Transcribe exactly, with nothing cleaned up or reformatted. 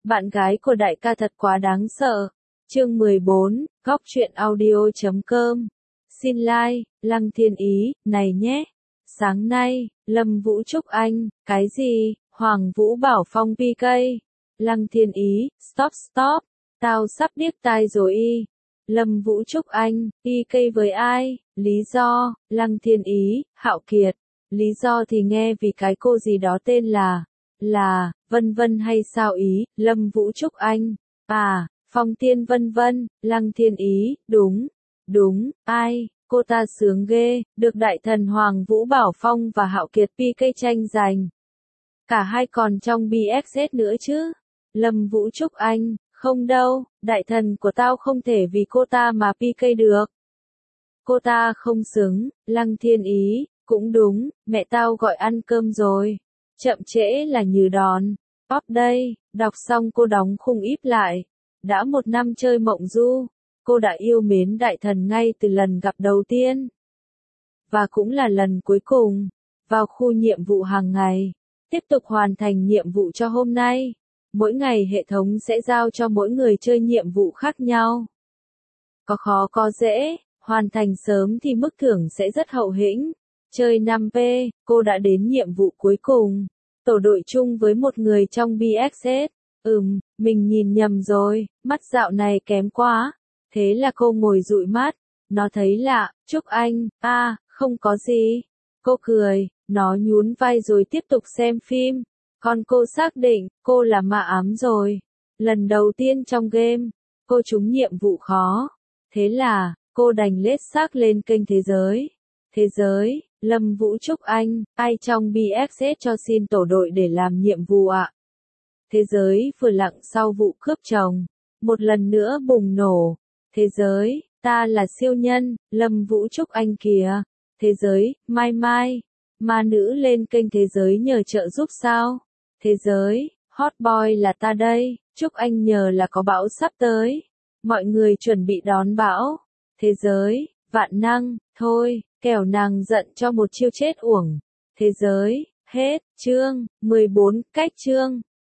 Bạn gái của đại ca thật quá đáng sợ. Chương mười bốn, góc truyện audio chấm com. Xin like, Lăng Thiên Ý, này nhé. Sáng nay, Lâm Vũ Trúc Anh, cái gì, Hoàng Vũ Bảo Phong pê ca. Lăng Thiên Ý, stop stop, tao sắp điếc tai rồi y. Lâm Vũ Trúc Anh, pê ca với ai, lý do, Lăng Thiên Ý, Hạo Kiệt. Lý do thì nghe vì cái cô gì đó tên là, là, vân vân hay sao ý, Lâm Vũ Trúc Anh. À, Phong Tiên vân vân, Lăng Thiên Ý, đúng, đúng, ai, cô ta sướng ghê, được đại thần Hoàng Vũ Bảo Phong và Hạo Kiệt pê ca tranh giành. Cả hai còn trong bê ét ét nữa chứ. Lâm Vũ Trúc Anh, không đâu, đại thần của tao không thể vì cô ta mà pê ca được. Cô ta không xứng, Lăng Thiên Ý, cũng đúng, mẹ tao gọi ăn cơm rồi. Chậm trễ là như đòn. Bóp đây, đọc xong cô đóng khung íp lại. Đã một năm chơi mộng du, cô đã yêu mến đại thần ngay từ lần gặp đầu tiên. Và cũng là lần cuối cùng. Vào khu nhiệm vụ hàng ngày. Tiếp tục hoàn thành nhiệm vụ cho hôm nay. Mỗi ngày hệ thống sẽ giao cho mỗi người chơi nhiệm vụ khác nhau. Có khó có dễ, hoàn thành sớm thì mức thưởng sẽ rất hậu hĩnh. Chơi năm P, cô đã đến nhiệm vụ cuối cùng. Tổ đội chung với một người trong bê ét ét. Ừm, mình nhìn nhầm rồi, mắt dạo này kém quá. Thế là cô ngồi dụi mắt. Nó thấy lạ, Trúc Anh, a à, không có gì. Cô cười, nó nhún vai rồi tiếp tục xem phim. Còn cô xác định, cô là ma ám rồi. Lần đầu tiên trong game, cô trúng nhiệm vụ khó. Thế là, cô đành lết xác lên kênh thế giới. Thế giới, Lâm Vũ Trúc Anh, ai trong bê ét ét cho xin tổ đội để làm nhiệm vụ ạ? Thế giới vừa lặng sau vụ cướp chồng. Một lần nữa bùng nổ. Thế giới, ta là siêu nhân, Lâm Vũ Trúc Anh kìa. Thế giới, mai mai. Ma nữ lên kênh thế giới nhờ trợ giúp sao? Thế giới, hot boy là ta đây, Trúc Anh nhờ là có bão sắp tới. Mọi người chuẩn bị đón bão. Thế giới, vạn năng, thôi, kẻo nàng giận cho một chiêu chết uổng. Thế giới, hết, chương, mười bốn, cách chương.